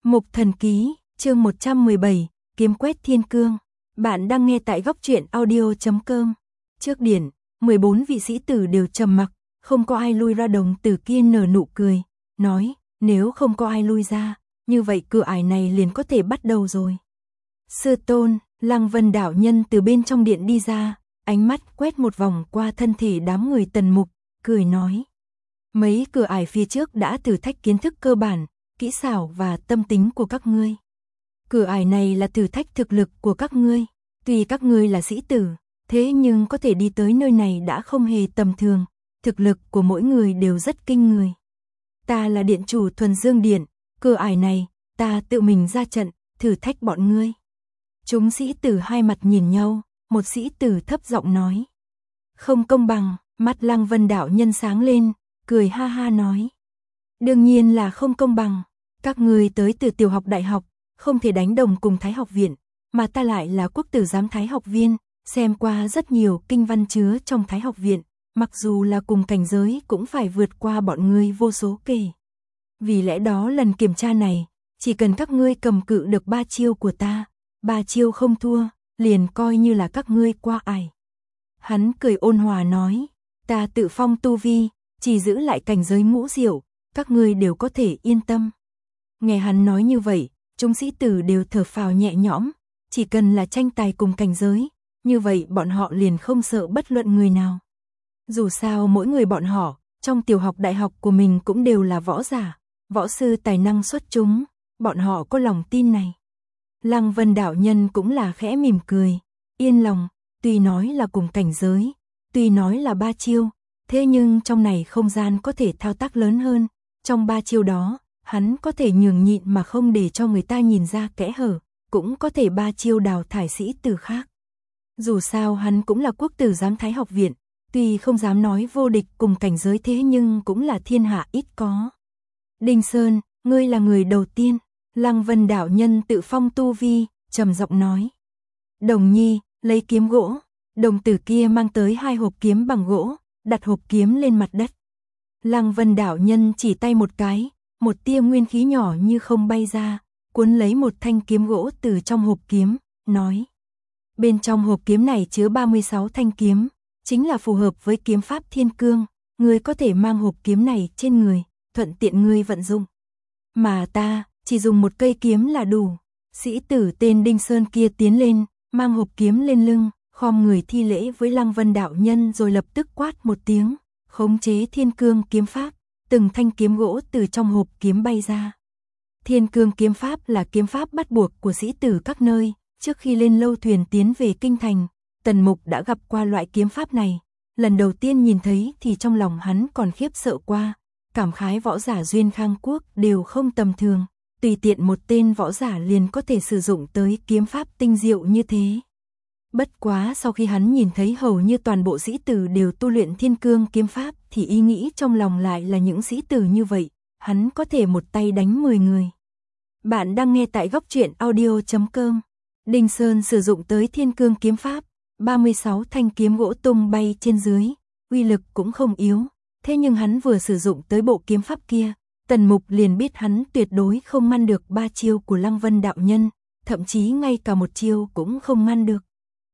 Mục Thần Ký, chương 117, Kiếm quét thiên cương. Bạn đang nghe tại góc truyện audio.com. Trước điển, 14 vị sĩ tử đều trầm mặc, không có ai lui ra. Đồng tử kia nở nụ cười, nói, nếu không có ai lui ra, như vậy cửa ải này liền có thể bắt đầu rồi. Sư tôn, Lăng Vân đạo nhân từ bên trong điện đi ra, ánh mắt quét một vòng qua thân thể đám người Tần Mục, cười nói. Mấy cửa ải phía trước đã thử thách kiến thức cơ bản, kỹ xảo và tâm tính của các ngươi. Cửa ải này là thử thách thực lực của các ngươi. Tuy các ngươi là sĩ tử, thế nhưng có thể đi tới nơi này đã không hề tầm thường. Thực lực của mỗi người đều rất kinh người. Ta là điện chủ Thuần Dương Điện, cửa ải này, ta tự mình ra trận, thử thách bọn ngươi. Chúng sĩ tử hai mặt nhìn nhau, một sĩ tử thấp giọng nói. Không công bằng, mắt Lăng Vân đạo nhân sáng lên, cười ha ha nói. Đương nhiên là không công bằng, các ngươi tới từ tiểu học đại học, không thể đánh đồng cùng Thái học viện, mà ta lại là quốc tử giám Thái học viên, xem qua rất nhiều kinh văn chứa trong Thái học viện, mặc dù là cùng cảnh giới cũng phải vượt qua bọn ngươi vô số kể. Vì lẽ đó lần kiểm tra này, chỉ cần các ngươi cầm cự được 3 chiêu của ta, 3 chiêu không thua, liền coi như là các ngươi qua ải. Hắn cười ôn hòa nói, ta tự phong tu vi, chỉ giữ lại cảnh giới ngũ diệu, các ngươi đều có thể yên tâm. Nghe hắn nói như vậy, chúng sĩ tử đều thở phào nhẹ nhõm, chỉ cần là tranh tài cùng cảnh giới, như vậy bọn họ liền không sợ bất luận người nào. Dù sao mỗi người bọn họ, trong tiểu học đại học của mình cũng đều là võ giả, võ sư tài năng xuất chúng, bọn họ có lòng tin này. Lăng Vân đạo nhân cũng là khẽ mỉm cười, yên lòng, tuy nói là cùng cảnh giới, tuy nói là 3 chiêu, thế nhưng trong này không gian có thể thao tác lớn hơn, trong 3 chiêu đó, hắn có thể nhường nhịn mà không để cho người ta nhìn ra kẽ hở, cũng có thể 3 chiêu đào thải sĩ tử khác. Dù sao hắn cũng là quốc tử giám Thái học viện, tuy không dám nói vô địch cùng cảnh giới thế nhưng cũng là thiên hạ ít có. Đinh Sơn, ngươi là người đầu tiên, Lăng Vân đạo nhân tự phong tu vi, trầm giọng nói. Đồng Nhi, lấy kiếm gỗ, đồng tử kia mang tới 2 hộp kiếm bằng gỗ, đặt hộp kiếm lên mặt đất. Lăng Vân đạo nhân chỉ tay một cái, một tia nguyên khí nhỏ như không bay ra, cuốn lấy một thanh kiếm gỗ từ trong hộp kiếm, nói. Bên trong hộp kiếm này chứa 36 thanh kiếm, chính là phù hợp với kiếm pháp thiên cương, ngươi có thể mang hộp kiếm này trên người, thuận tiện ngươi vận dụng. Mà ta, chỉ dùng một cây kiếm là đủ. Sĩ tử tên Đinh Sơn kia tiến lên, mang hộp kiếm lên lưng, khom người thi lễ với Lăng Vân đạo nhân rồi lập tức quát một tiếng, khống chế thiên cương kiếm pháp, từng thanh kiếm gỗ từ trong hộp kiếm bay ra. Thiên cương kiếm pháp là kiếm pháp bắt buộc của sĩ tử các nơi, trước khi lên lâu thuyền tiến về kinh thành, Tần Mục đã gặp qua loại kiếm pháp này, lần đầu tiên nhìn thấy thì trong lòng hắn còn khiếp sợ qua, cảm khái võ giả Duyên Khang Quốc đều không tầm thường, tùy tiện một tên võ giả liền có thể sử dụng tới kiếm pháp tinh diệu như thế. Bất quá sau khi hắn nhìn thấy hầu như toàn bộ sĩ tử đều tu luyện thiên cương kiếm pháp thì ý nghĩ trong lòng lại là những sĩ tử như vậy, hắn có thể một tay đánh 10 người. Bạn đang nghe tại góc truyện audio.com. Đinh Sơn sử dụng tới thiên cương kiếm pháp, 36 thanh kiếm gỗ tung bay trên dưới, uy lực cũng không yếu, thế nhưng hắn vừa sử dụng tới bộ kiếm pháp kia, Tần Mục liền biết hắn tuyệt đối không ngăn được 3 chiêu của Lăng Vân đạo nhân, thậm chí ngay cả một chiêu cũng không ngăn được.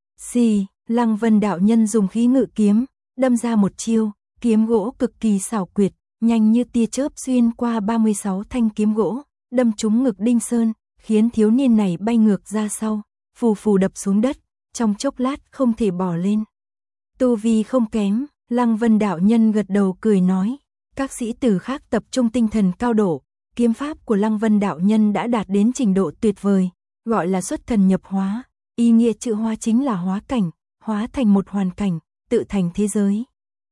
Xì, Lăng Vân đạo nhân dùng khí ngự kiếm, đâm ra một chiêu, kiếm gỗ cực kỳ xảo quyệt, nhanh như tia chớp xuyên qua 36 thanh kiếm gỗ, đâm trúng ngực Đinh Sơn, khiến thiếu niên này bay ngược ra sau, phù phù đập xuống đất, trong chốc lát không thể bò lên. Tu vi không kém, Lăng Vân đạo nhân gật đầu cười nói, các sĩ tử khác tập trung tinh thần cao độ, kiếm pháp của Lăng Vân đạo nhân đã đạt đến trình độ tuyệt vời, gọi là xuất thần nhập hóa. Ý nghĩa chữ hóa chính là hóa cảnh, hóa thành một hoàn cảnh, tự thành thế giới.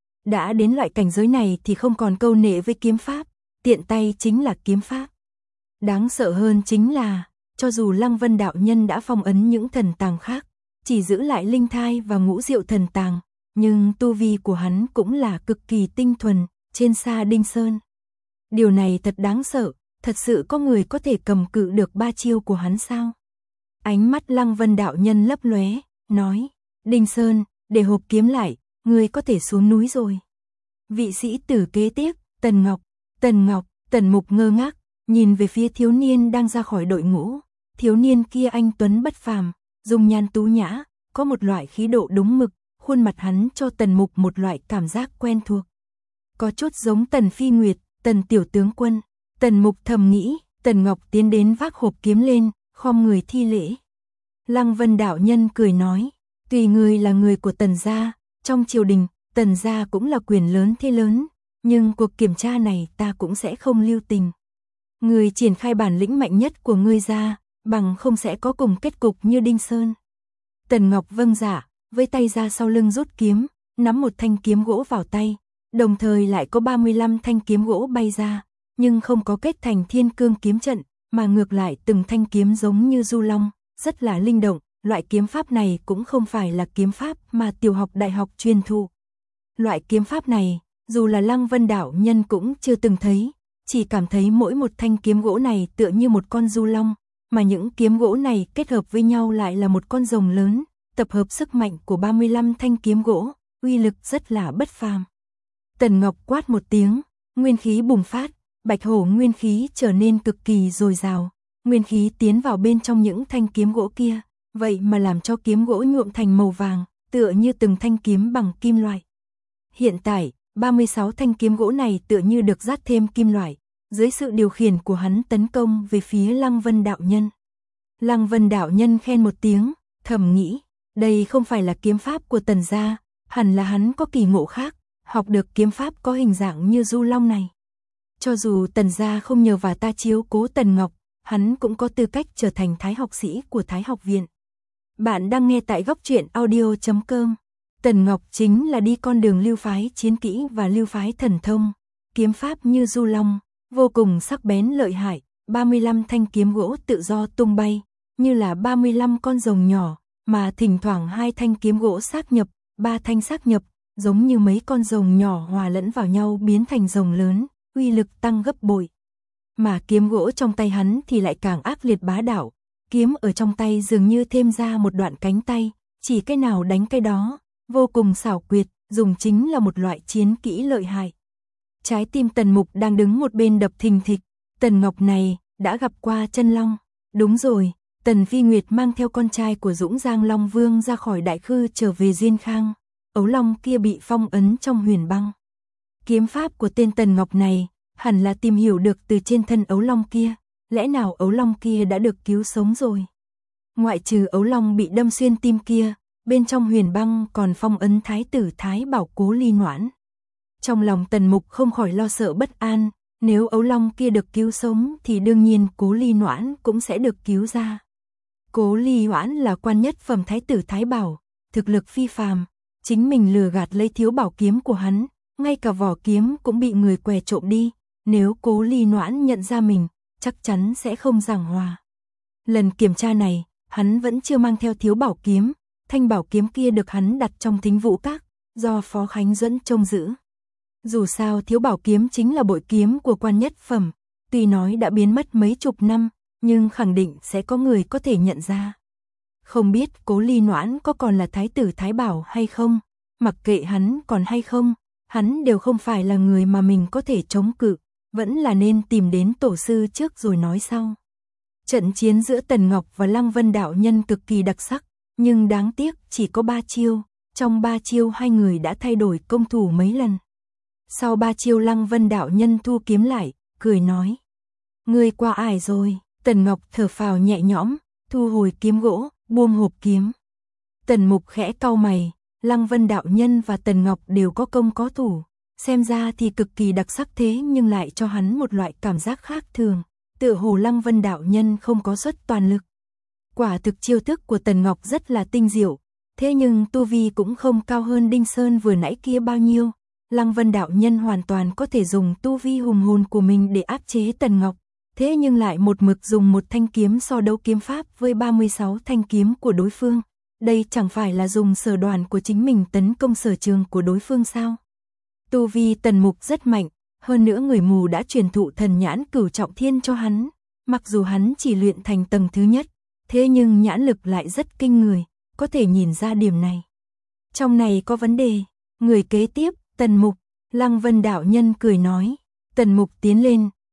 Đã đến loại cảnh giới này thì không còn câu nệ với kiếm pháp, tiện tay chính là kiếm pháp. Đáng sợ hơn chính là, cho dù Lăng Vân đạo nhân đã phong ấn những thần tàng khác, chỉ giữ lại linh thai và ngũ diệu thần tàng, nhưng tu vi của hắn cũng là cực kỳ tinh thuần, trên xa Đinh Sơn. Điều này thật đáng sợ, thật sự có người có thể cầm cự được 3 chiêu của hắn sao? Ánh mắt Lăng Vân đạo nhân lấp lóe, nói, Đinh Sơn, để hộp kiếm lại, ngươi có thể xuống núi rồi. Vị sĩ tử kế tiếp, Tần Ngọc, Tần Mục ngơ ngác, nhìn về phía thiếu niên đang ra khỏi đội ngũ. Thiếu niên kia anh tuấn bất phàm, dung nhan tú nhã, có một loại khí độ đúng mực, khuôn mặt hắn cho Tần Mục một loại cảm giác quen thuộc. Có chút giống Tần Phi Nguyệt, Tần tiểu tướng quân. Tần Mục thầm nghĩ, Tần Ngọc tiến đến vác hộp kiếm lên, khom người thi lễ. Lăng Vân đạo nhân cười nói, tùy người là người của Tần gia, trong triều đình, Tần gia cũng là quyền lớn thế lớn, nhưng cuộc kiểm tra này ta cũng sẽ không lưu tình. Người triển khai bản lĩnh mạnh nhất của ngươi ra, bằng không sẽ có cùng kết cục như Đinh Sơn. Tần Ngọc vâng dạ, với tay ra sau lưng rút kiếm, nắm một thanh kiếm gỗ vào tay, đồng thời lại có 35 thanh kiếm gỗ bay ra, nhưng không có kết thành thiên cương kiếm trận, mà ngược lại từng thanh kiếm giống như du long, rất là linh động. Loại kiếm pháp này cũng không phải là kiếm pháp mà tiểu học đại học truyền thụ. Loại kiếm pháp này, dù là Lăng Vân đạo nhân cũng chưa từng thấy, chỉ cảm thấy mỗi một thanh kiếm gỗ này tựa như một con du long, mà những kiếm gỗ này kết hợp với nhau lại là một con rồng lớn, tập hợp sức mạnh của 35 thanh kiếm gỗ, uy lực rất là bất phàm. Tần Ngọc quát một tiếng, nguyên khí bùng phát, bạch hổ nguyên khí trở nên cực kỳ dồi dào, nguyên khí tiến vào bên trong những thanh kiếm gỗ kia, vậy mà làm cho kiếm gỗ nhuộm thành màu vàng, tựa như từng thanh kiếm bằng kim loại. Hiện tại, 36 thanh kiếm gỗ này tựa như được dát thêm kim loại, dưới sự điều khiển của hắn tấn công về phía Lăng Vân đạo nhân. Lăng Vân đạo nhân khen một tiếng, thầm nghĩ, đây không phải là kiếm pháp của Tần gia, hẳn là hắn có kỳ ngộ khác, học được kiếm pháp có hình dạng như du long này. Cho dù Tần gia không nhờ vào ta chiếu cố Tần Ngọc, hắn cũng có tư cách trở thành thái học sĩ của Thái học viện. Bạn đang nghe tại góc truyện audio.com. Tần Ngọc chính là đi con đường lưu phái chiến kỹ và lưu phái thần thông, kiếm pháp như du long, vô cùng sắc bén lợi hại, 35 thanh kiếm gỗ tự do tung bay, như là 35 con rồng nhỏ, mà thỉnh thoảng 2 thanh kiếm gỗ sát nhập, 3 thanh sát nhập, giống như mấy con rồng nhỏ hòa lẫn vào nhau biến thành rồng lớn, uy lực tăng gấp bội. Mà kiếm gỗ trong tay hắn thì lại càng ác liệt bá đạo, kiếm ở trong tay dường như thêm ra một đoạn cánh tay, chỉ cái nào đánh cái đó, vô cùng xảo quyệt, dùng chính là một loại chiến kỹ lợi hại. Trái tim Tần Mục đang đứng một bên đập thình thịch, Tần Ngọc này đã gặp qua chân long. Đúng rồi, Tần Phi Nguyệt mang theo con trai của Dũng Giang Long Vương ra khỏi Đại Khư trở về Diên Khang, ấu long kia bị phong ấn trong huyền băng. Kiếm pháp của tên Tần Ngọc này hẳn là tìm hiểu được từ trên thân ấu long kia, lẽ nào ấu long kia đã được cứu sống rồi? Ngoại trừ ấu long bị đâm xuyên tim kia, bên trong huyền băng còn phong ấn thái tử Thái Bảo Cố Ly Noãn. Trong lòng Tần Mục không khỏi lo sợ bất an, nếu ấu long kia được cứu sống thì đương nhiên Cố Ly Noãn cũng sẽ được cứu ra. Cố Ly Noãn là quan nhất phẩm thái tử Thái Bảo, thực lực phi phàm, chính mình lừa gạt lấy thiếu bảo kiếm của hắn, ngay cả vỏ kiếm cũng bị người què trộm đi, nếu Cố Ly Noãn nhận ra mình, chắc chắn sẽ không giảng hòa. Lần kiểm tra này, hắn vẫn chưa mang theo thiếu bảo kiếm, thanh bảo kiếm kia được hắn đặt trong Thính Vũ Các, do Phó Khánh Duẫn trông giữ. Dù sao thiếu bảo kiếm chính là bội kiếm của quan nhất phẩm, tuy nói đã biến mất mấy chục năm, nhưng khẳng định sẽ có người có thể nhận ra. Không biết Cố Ly Noãn có còn là thái tử Thái Bảo hay không, mặc kệ hắn còn hay không, hắn đều không phải là người mà mình có thể chống cự, vẫn là nên tìm đến tổ sư trước rồi nói sau. Trận chiến giữa Tần Ngọc và Lăng Vân đạo nhân cực kỳ đặc sắc, nhưng đáng tiếc chỉ có 3 chiêu, trong 3 chiêu hai người đã thay đổi công thủ mấy lần. Sau 3 chiêu Lăng Vân đạo nhân thu kiếm lại, cười nói: "Ngươi qua ải rồi." Tần Ngọc thở phào nhẹ nhõm, thu hồi kiếm gỗ, buông hộp kiếm. Tần Mục khẽ cau mày, Lăng Vân đạo nhân và Tần Ngọc đều có công có thủ, xem ra thì cực kỳ đặc sắc thế nhưng lại cho hắn một loại cảm giác khác thường, tựa hồ Lăng Vân đạo nhân không có xuất toàn lực. Quả thực chiêu thức của Tần Ngọc rất là tinh diệu, thế nhưng tu vi cũng không cao hơn Đinh Sơn vừa nãy kia bao nhiêu. Lăng Vân đạo nhân hoàn toàn có thể dùng tu vi hùng hồn của mình để áp chế Tần Ngọc, thế nhưng lại một mực dùng một thanh kiếm so đấu kiếm pháp với 36 thanh kiếm của đối phương. Đây chẳng phải là dùng sở đoàn của chính mình tấn công sở trường của đối phương sao? Tu vi Tần Mục rất mạnh, hơn nữa người mù đã truyền thụ thần nhãn cửu trọng thiên cho hắn. Mặc dù hắn chỉ luyện thành tầng thứ nhất, thế nhưng nhãn lực lại rất kinh người, có thể nhìn ra điểm này. Trong này có vấn đề. Người kế tiếp, Tần Mục. Lăng Vân đạo nhân cười nói. Tần Mục tiến lên,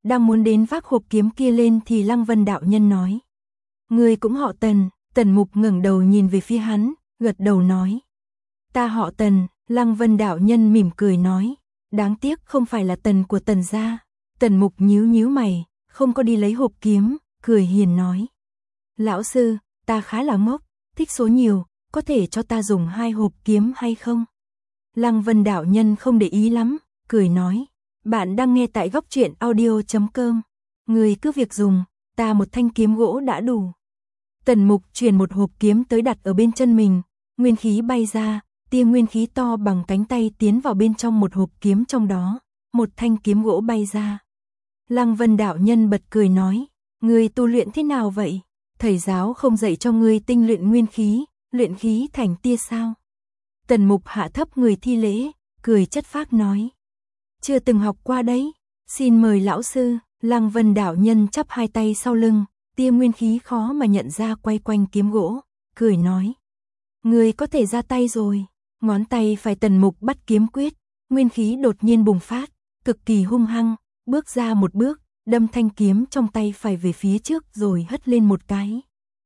đang muốn đến vác hộp kiếm kia lên thì Lăng Vân đạo nhân nói. Ngươi cũng họ Tần, Tần Mục ngẩng đầu nhìn về phía hắn, gật đầu nói. Ta họ Tần, Lăng Vân đạo nhân mỉm cười nói. Đáng tiếc không phải là Tần của Tần gia. Tần Mục nhíu nhíu mày, không có đi lấy hộp kiếm, cười hiền nói. Lão sư, ta khá là ngốc, thích số nhiều, có thể cho ta dùng 2 hộp kiếm hay không? Lăng Vân đạo nhân không để ý lắm, cười nói. Bạn đang nghe tại góc truyện audio.com. Người cứ việc dùng, ta một thanh kiếm gỗ đã đủ. Tần Mục truyền một hộp kiếm tới đặt ở bên chân mình, nguyên khí bay ra, tia nguyên khí to bằng cánh tay tiến vào bên trong một hộp kiếm trong đó, một thanh kiếm gỗ bay ra. Lăng Vân đạo nhân bật cười nói, ngươi tu luyện thế nào vậy? Thầy giáo không dạy cho ngươi tinh luyện nguyên khí, luyện khí thành tia sao? Tần Mục hạ thấp người thi lễ, cười chất phác nói. Chưa từng học qua đấy, xin mời lão sư. Lăng Vân đạo nhân chắp hai tay sau lưng, tia nguyên khí khó mà nhận ra quay quanh kiếm gỗ, cười nói. Ngươi có thể ra tay rồi. Ngón tay phải Tần Mục bắt kiếm quyết, nguyên khí đột nhiên bùng phát, cực kỳ hung hăng, bước ra một bước, đâm thanh kiếm trong tay phải về phía trước rồi hất lên một cái.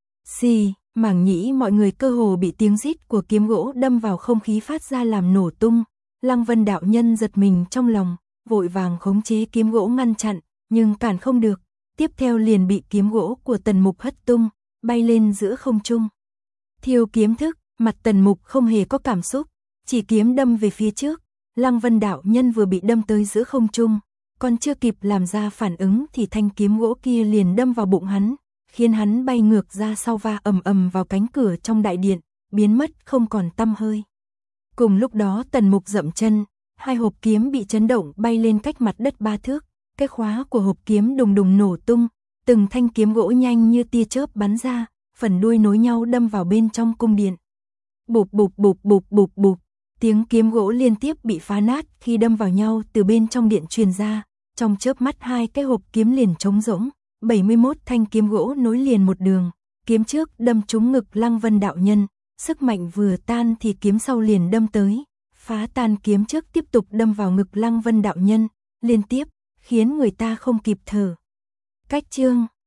Xì, mảng nhĩ mọi người cơ hồ bị tiếng rít của kiếm gỗ đâm vào không khí phát ra làm nổ tung. Lăng Vân đạo nhân giật mình trong lòng, vội vàng khống chế kiếm gỗ ngăn chặn, nhưng cản không được, tiếp theo liền bị kiếm gỗ của Tần Mục hất tung, bay lên giữa không trung. Thiêu kiếm thức, mặt Tần Mục không hề có cảm xúc, chỉ kiếm đâm về phía trước. Lăng Vân đạo nhân vừa bị đâm tới giữa không trung, còn chưa kịp làm ra phản ứng thì thanh kiếm gỗ kia liền đâm vào bụng hắn, khiến hắn bay ngược ra sau va ầm ầm vào cánh cửa trong đại điện, biến mất không còn tăm hơi. Cùng lúc đó Tần Mục dậm chân, 2 hộp kiếm bị chấn động bay lên cách mặt đất 3 thước, cái khóa của hộp kiếm đùng đùng nổ tung, từng thanh kiếm gỗ nhanh như tia chớp bắn ra, phần đuôi nối nhau đâm vào bên trong cung điện. Bụp bụp bụp bụp bụp bụp, tiếng kiếm gỗ liên tiếp bị phá nát khi đâm vào nhau từ bên trong điện truyền ra, trong chớp mắt 2 cái hộp kiếm liền trống rỗng, 71 thanh kiếm gỗ nối liền một đường, kiếm trước đâm trúng ngực Lăng Vân đạo nhân, sức mạnh vừa tan thì kiếm sau liền đâm tới, phá tan kiếm trước tiếp tục đâm vào ngực Lăng Vân đạo nhân, liên tiếp, khiến người ta không kịp thở. Cách chương